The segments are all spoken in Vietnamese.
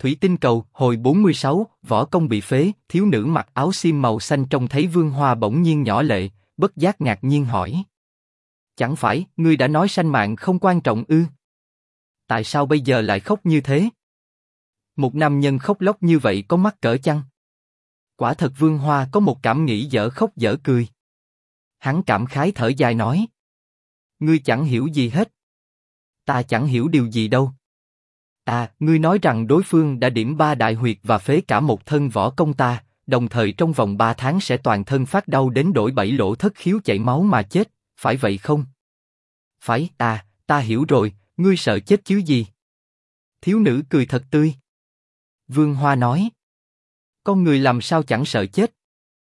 Thủy tinh cầu, hồi 46, võ công bị phế, thiếu nữ mặc áo xiêm màu xanh trông thấy Vương Hoa bỗng nhiên nhỏ lệ, bất giác ngạc nhiên hỏi. Chẳng phải, ngươi đã nói sanh mạng không quan trọng ư? Tại sao bây giờ lại khóc như thế? Một nam nhân khóc lóc như vậy có mắc cỡ chăng? Quả thật Vương Hoa có một cảm nghĩ dở khóc dở cười. Hắn cảm khái thở dài nói. Ngươi chẳng hiểu gì hết. Ta chẳng hiểu điều gì đâu. À, ngươi nói rằng đối phương đã điểm 3 đại huyệt và phế cả một thân võ công ta, đồng thời trong vòng 3 tháng sẽ toàn thân phát đau đến đổi 7 lỗ thất khiếu chảy máu mà chết, phải vậy không? Phải, ta hiểu rồi, ngươi sợ chết chứ gì? Thiếu nữ cười thật tươi. Vương Hoa nói. Con người làm sao chẳng sợ chết?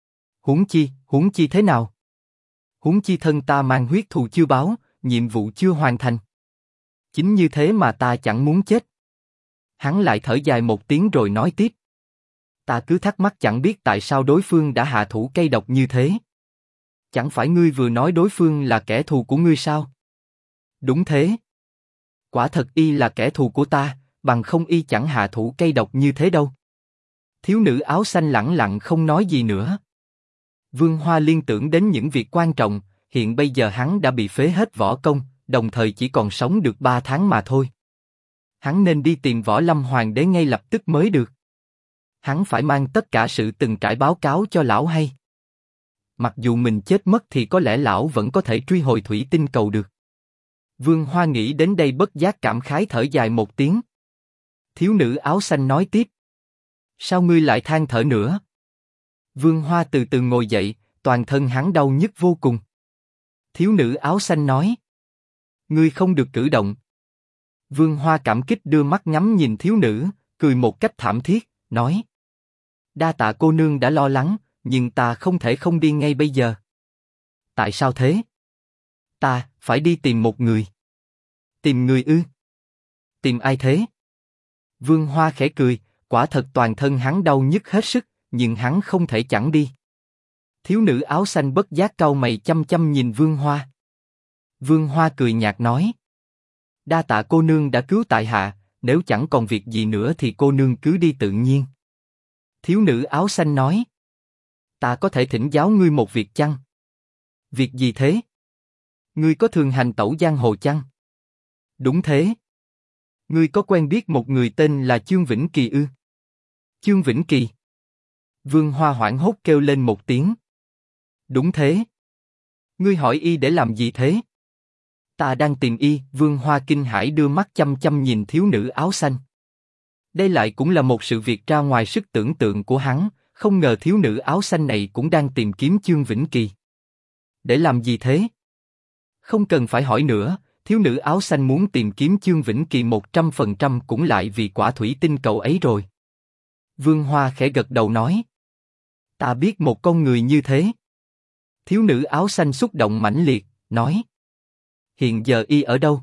Huống chi thế nào? Huống chi thân ta mang huyết thù chưa báo, nhiệm vụ chưa hoàn thành. Chính như thế mà ta chẳng muốn chết. Hắn lại thở dài một tiếng rồi nói tiếp. Ta cứ thắc mắc chẳng biết tại sao đối phương đã hạ thủ cay độc như thế. Chẳng phải ngươi vừa nói đối phương là kẻ thù của ngươi sao? Đúng thế. Quả thật y là kẻ thù của ta, bằng không y chẳng hạ thủ cay độc như thế đâu. Thiếu nữ áo xanh lẳng lặng không nói gì nữa. Vương Hoa liên tưởng đến những việc quan trọng, hiện bây giờ hắn đã bị phế hết võ công, đồng thời chỉ còn sống được 3 tháng mà thôi. Hắn nên đi tìm Võ Lâm Hoàng đế ngay lập tức mới được. Hắn phải mang tất cả sự từng trải báo cáo cho lão hay. Mặc dù mình chết mất thì có lẽ lão vẫn có thể truy hồi thủy tinh cầu được. Vương Hoa nghĩ đến đây bất giác cảm khái thở dài một tiếng. Thiếu nữ áo xanh nói tiếp. Sao ngươi lại than thở nữa? Vương Hoa từ từ ngồi dậy, toàn thân hắn đau nhức vô cùng. Thiếu nữ áo xanh nói. Ngươi không được cử động. Vương Hoa cảm kích đưa mắt ngắm nhìn thiếu nữ, cười một cách thảm thiết, nói. Đa tạ cô nương đã lo lắng, nhưng ta không thể không đi ngay bây giờ. Tại sao thế? Ta phải đi tìm một người. Tìm người ư? Tìm ai thế? Vương Hoa khẽ cười, quả thật toàn thân hắn đau nhức hết sức, nhưng hắn không thể chẳng đi. Thiếu nữ áo xanh bất giác cau mày chăm chăm nhìn Vương Hoa. Vương Hoa cười nhạt nói. Đa tạ cô nương đã cứu tại hạ, nếu chẳng còn việc gì nữa thì cô nương cứ đi tự nhiên. Thiếu nữ áo xanh nói. Ta có thể thỉnh giáo ngươi một việc chăng? Việc gì thế? Ngươi có thường hành tẩu giang hồ chăng? Đúng thế. Ngươi có quen biết một người tên là Chương Vĩnh Kỳ ư? Chương Vĩnh Kỳ. Vương Hoa hoảng hốt kêu lên một tiếng. Đúng thế. Ngươi hỏi y để làm gì thế? Ta đang tìm y. Vương Hoa kinh hãi đưa mắt chăm chăm nhìn thiếu nữ áo xanh. Đây lại cũng là một sự việc ra ngoài sức tưởng tượng của hắn, không ngờ thiếu nữ áo xanh này cũng đang tìm kiếm Chương Vĩnh Kỳ. Để làm gì thế? Không cần phải hỏi nữa, thiếu nữ áo xanh muốn tìm kiếm Chương Vĩnh Kỳ 100% cũng lại vì quả thủy tinh cầu ấy rồi. Vương Hoa khẽ gật đầu nói. Ta biết một con người như thế. Thiếu nữ áo xanh xúc động mãnh liệt, nói. Hiện giờ y ở đâu?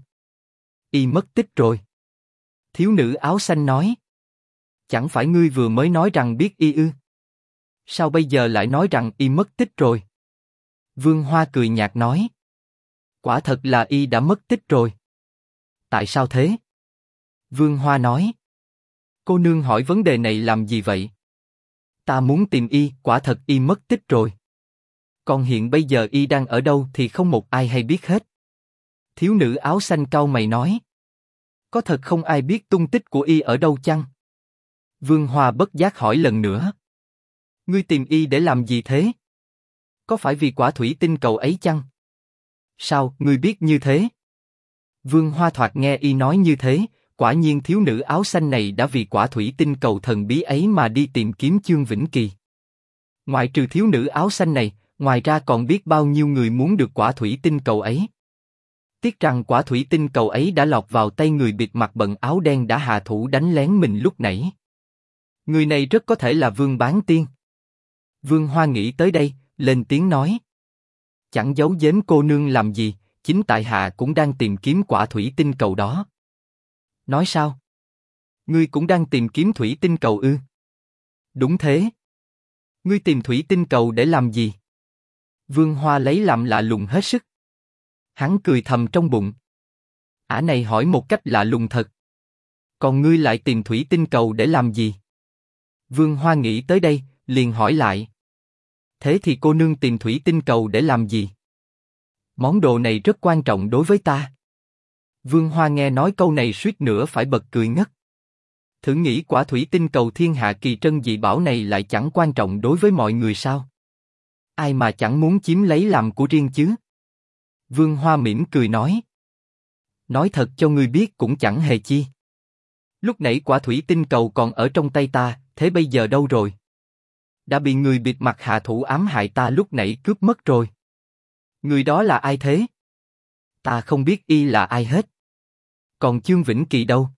Y mất tích rồi. Thiếu nữ áo xanh nói. Chẳng phải ngươi vừa mới nói rằng biết y ư? Sao bây giờ lại nói rằng y mất tích rồi? Vương Hoa cười nhạt nói. Quả thật là y đã mất tích rồi. Tại sao thế? Vương Hoa nói. Cô nương hỏi vấn đề này làm gì vậy? Ta muốn tìm y, quả thật y mất tích rồi. Còn hiện bây giờ y đang ở đâu thì không một ai hay biết hết. Thiếu nữ áo xanh cau mày nói. Có thật không ai biết tung tích của y ở đâu chăng? Vương Hoa bất giác hỏi lần nữa. Ngươi tìm y để làm gì thế? Có phải vì quả thủy tinh cầu ấy chăng? Sao, ngươi biết như thế? Vương Hoa thoạt nghe y nói như thế, quả nhiên thiếu nữ áo xanh này đã vì quả thủy tinh cầu thần bí ấy mà đi tìm kiếm Chương Vĩnh Kỳ. Ngoại trừ thiếu nữ áo xanh này, ngoài ra còn biết bao nhiêu người muốn được quả thủy tinh cầu ấy. Tiếc rằng quả thủy tinh cầu ấy đã lọt vào tay người bịt mặt bận áo đen đã hạ thủ đánh lén mình lúc nãy. Người này rất có thể là Vương Bán Tiên. Vương Hoa nghĩ tới đây, lên tiếng nói. Chẳng giấu giếm cô nương làm gì, chính tại hạ cũng đang tìm kiếm quả thủy tinh cầu đó. Nói sao? Ngươi cũng đang tìm kiếm thủy tinh cầu ư? Đúng thế. Ngươi tìm thủy tinh cầu để làm gì? Vương Hoa lấy làm lạ lùng hết sức. Hắn cười thầm trong bụng. Ả này hỏi một cách lạ lùng thật. Còn ngươi lại tìm thủy tinh cầu để làm gì? Vương Hoa nghĩ tới đây, liền hỏi lại. Thế thì cô nương tìm thủy tinh cầu để làm gì? Món đồ này rất quan trọng đối với ta. Vương Hoa nghe nói câu này suýt nữa phải bật cười ngất. Thử nghĩ quả thủy tinh cầu thiên hạ kỳ trân dị bảo này lại chẳng quan trọng đối với mọi người sao? Ai mà chẳng muốn chiếm lấy làm của riêng chứ? Vương Hoa mỉm cười nói. Nói thật cho ngươi biết cũng chẳng hề chi. Lúc nãy quả thủy tinh cầu còn ở trong tay ta, thế bây giờ đâu rồi? Đã bị người bịt mặt hạ thủ ám hại ta lúc nãy cướp mất rồi. Người đó là ai thế? Ta không biết y là ai hết. Còn Chương Vĩnh Kỳ đâu?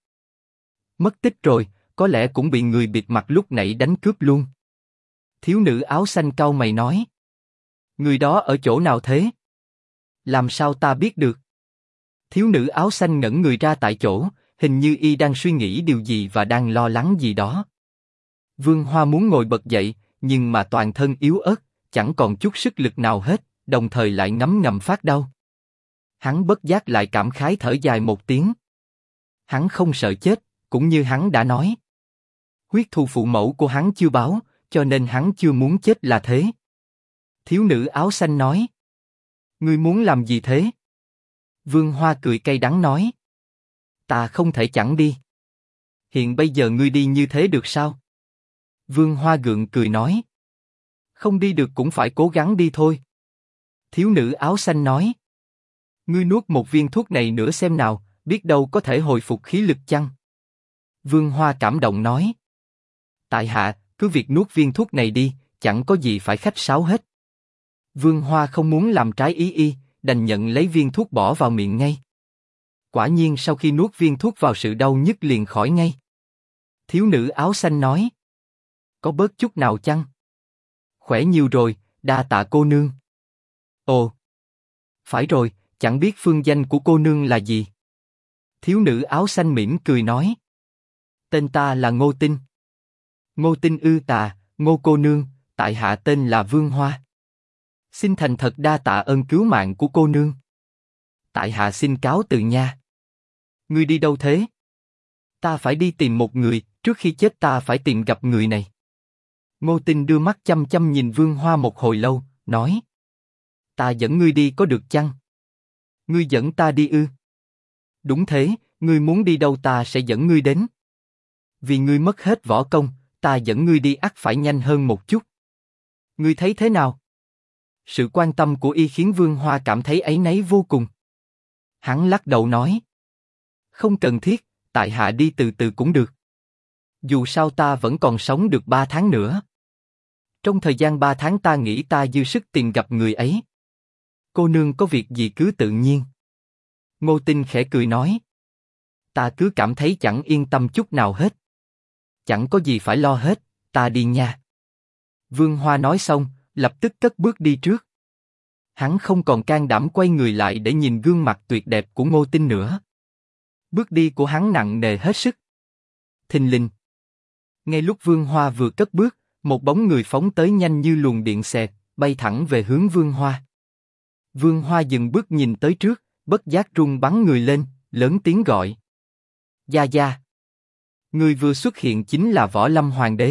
Mất tích rồi, có lẽ cũng bị người bịt mặt lúc nãy đánh cướp luôn. Thiếu nữ áo xanh cau mày nói. Người đó ở chỗ nào thế? Làm sao ta biết được? Thiếu nữ áo xanh ngẩn người ra tại chỗ, hình như y đang suy nghĩ điều gì và đang lo lắng gì đó. Vương Hoa muốn ngồi bật dậy, nhưng mà toàn thân yếu ớt, chẳng còn chút sức lực nào hết, đồng thời lại ngấm ngầm phát đau. Hắn bất giác lại cảm khái thở dài một tiếng. Hắn không sợ chết, cũng như hắn đã nói. Huyết thù phụ mẫu của hắn chưa báo, cho nên hắn chưa muốn chết là thế. Thiếu nữ áo xanh nói. Ngươi muốn làm gì thế? Vương Hoa cười cay đắng nói. Ta không thể chẳng đi. Hiện bây giờ ngươi đi như thế được sao? Vương Hoa gượng cười nói. Không đi được cũng phải cố gắng đi thôi. Thiếu nữ áo xanh nói. Ngươi nuốt một viên thuốc này nữa xem nào, biết đâu có thể hồi phục khí lực chăng? Vương Hoa cảm động nói. Tại hạ, cứ việc nuốt viên thuốc này đi, chẳng có gì phải khách sáo hết. Vương Hoa không muốn làm trái ý y, đành nhận lấy viên thuốc bỏ vào miệng ngay. Quả nhiên sau khi nuốt viên thuốc vào sự đau nhức liền khỏi ngay. Thiếu nữ áo xanh nói. Có bớt chút nào chăng? Khỏe nhiều rồi, đa tạ cô nương. Ồ, phải rồi, chẳng biết phương danh của cô nương là gì? Thiếu nữ áo xanh mỉm cười nói. Tên ta là Ngô Tinh. Ngô Tinh ư? Ngô cô nương, tại hạ tên là Vương Hoa. Xin thành thật đa tạ ơn cứu mạng của cô nương. Tại hạ xin cáo từ nha. Ngươi đi đâu thế? Ta phải đi tìm một người, trước khi chết ta phải tìm gặp người này. Ngô Tinh đưa mắt chăm chăm nhìn Vương Hoa một hồi lâu, nói. Ta dẫn ngươi đi có được chăng? Ngươi dẫn ta đi ư? Đúng thế, ngươi muốn đi đâu ta sẽ dẫn ngươi đến. Vì ngươi mất hết võ công, ta dẫn ngươi đi ắt phải nhanh hơn một chút. Ngươi thấy thế nào? Sự quan tâm của y khiến Vương Hoa cảm thấy áy náy vô cùng. Hắn lắc đầu nói. Không cần thiết, tại hạ đi từ từ cũng được. Dù sao ta vẫn còn sống được 3 tháng nữa. Trong thời gian 3 tháng ta nghĩ ta dư sức tìm gặp người ấy. Cô nương có việc gì cứ tự nhiên. Ngô Tinh khẽ cười nói. Ta cứ cảm thấy chẳng yên tâm chút nào hết. Chẳng có gì phải lo hết, ta đi nha. Vương Hoa nói xong, lập tức cất bước đi trước. Hắn không còn can đảm quay người lại để nhìn gương mặt tuyệt đẹp của Ngô Tinh nữa. Bước đi của hắn nặng nề hết sức. Thình lình. Ngay lúc Vương Hoa vừa cất bước, một bóng người phóng tới nhanh như luồng điện xẹt, bay thẳng về hướng Vương Hoa. Vương Hoa dừng bước nhìn tới trước, bất giác run bắn người lên, lớn tiếng gọi. Gia Gia. Người vừa xuất hiện chính là Võ Lâm Hoàng đế.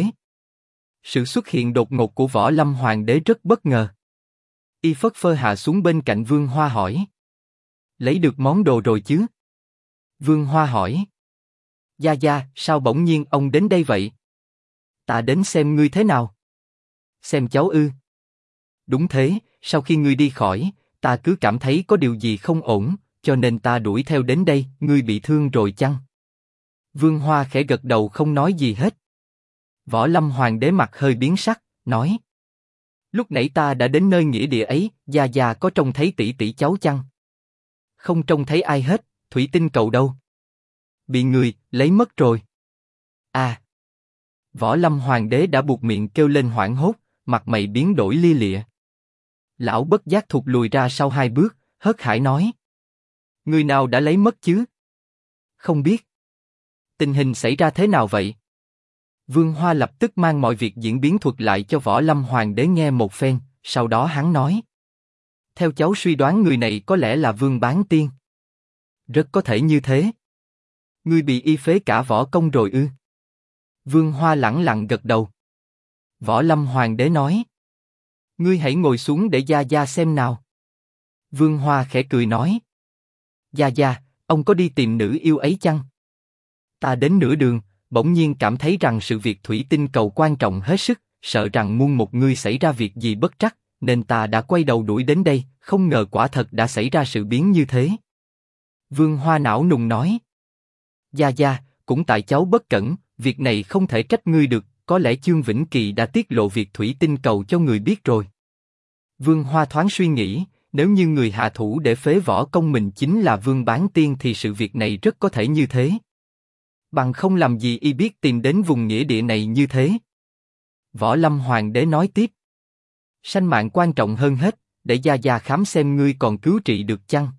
Sự xuất hiện đột ngột của Võ Lâm Hoàng đế rất bất ngờ. Y phất phơ hạ xuống bên cạnh Vương Hoa hỏi. Lấy được món đồ rồi chứ? Vương Hoa hỏi. Gia Gia, sao bỗng nhiên ông đến đây vậy? Ta đến xem ngươi thế nào. Xem cháu ư? Đúng thế, sau khi ngươi đi khỏi, ta cứ cảm thấy có điều gì không ổn, cho nên ta đuổi theo đến đây. Ngươi bị thương rồi chăng? Vương Hoa khẽ gật đầu không nói gì hết. Võ Lâm Hoàng đế mặt hơi biến sắc, nói. Lúc nãy ta đã đến nơi nghĩa địa ấy, Gia Gia có trông thấy tỷ tỷ cháu chăng? Không trông thấy ai hết, thủy tinh cầu đâu? Bị người lấy mất rồi. À! Võ Lâm Hoàng đế đã buộc miệng kêu lên hoảng hốt, mặt mày biến đổi lia lịa. Lão bất giác thụt lùi ra sau 2 bước, hớt hải nói. Người nào đã lấy mất chứ? Không biết. Tình hình xảy ra thế nào vậy? Vương Hoa lập tức mang mọi việc diễn biến thuật lại cho Võ Lâm Hoàng đế nghe một phen, sau đó hắn nói. Theo cháu suy đoán người này có lẽ là Vương Bán Tiên. Rất có thể như thế. Ngươi bị y phế cả võ công rồi ư? Vương Hoa lẳng lặng gật đầu. Võ Lâm Hoàng đế nói. Ngươi hãy ngồi xuống để gia gia xem nào. Vương Hoa khẽ cười nói. Gia gia, ông có đi tìm nữ yêu ấy chăng? Ta đến nửa đường, bỗng nhiên cảm thấy rằng sự việc thủy tinh cầu quan trọng hết sức, sợ rằng muôn một ngươi xảy ra việc gì bất trắc, nên ta đã quay đầu đuổi đến đây, không ngờ quả thật đã xảy ra sự biến như thế. Vương Hoa não nùng nói. Gia gia, cũng tại cháu bất cẩn, việc này không thể trách ngươi được, có lẽ Chương Vĩnh Kỳ đã tiết lộ việc thủy tinh cầu cho người biết rồi. Vương Hoa thoáng suy nghĩ, nếu như người hạ thủ để phế võ công mình chính là Vương Bán Tiên thì sự việc này rất có thể như thế. Bằng không làm gì y biết tìm đến vùng nghĩa địa này như thế. Võ Lâm Hoàng đế nói tiếp. Sanh mạng quan trọng hơn hết, để gia gia khám xem ngươi còn cứu trị được chăng?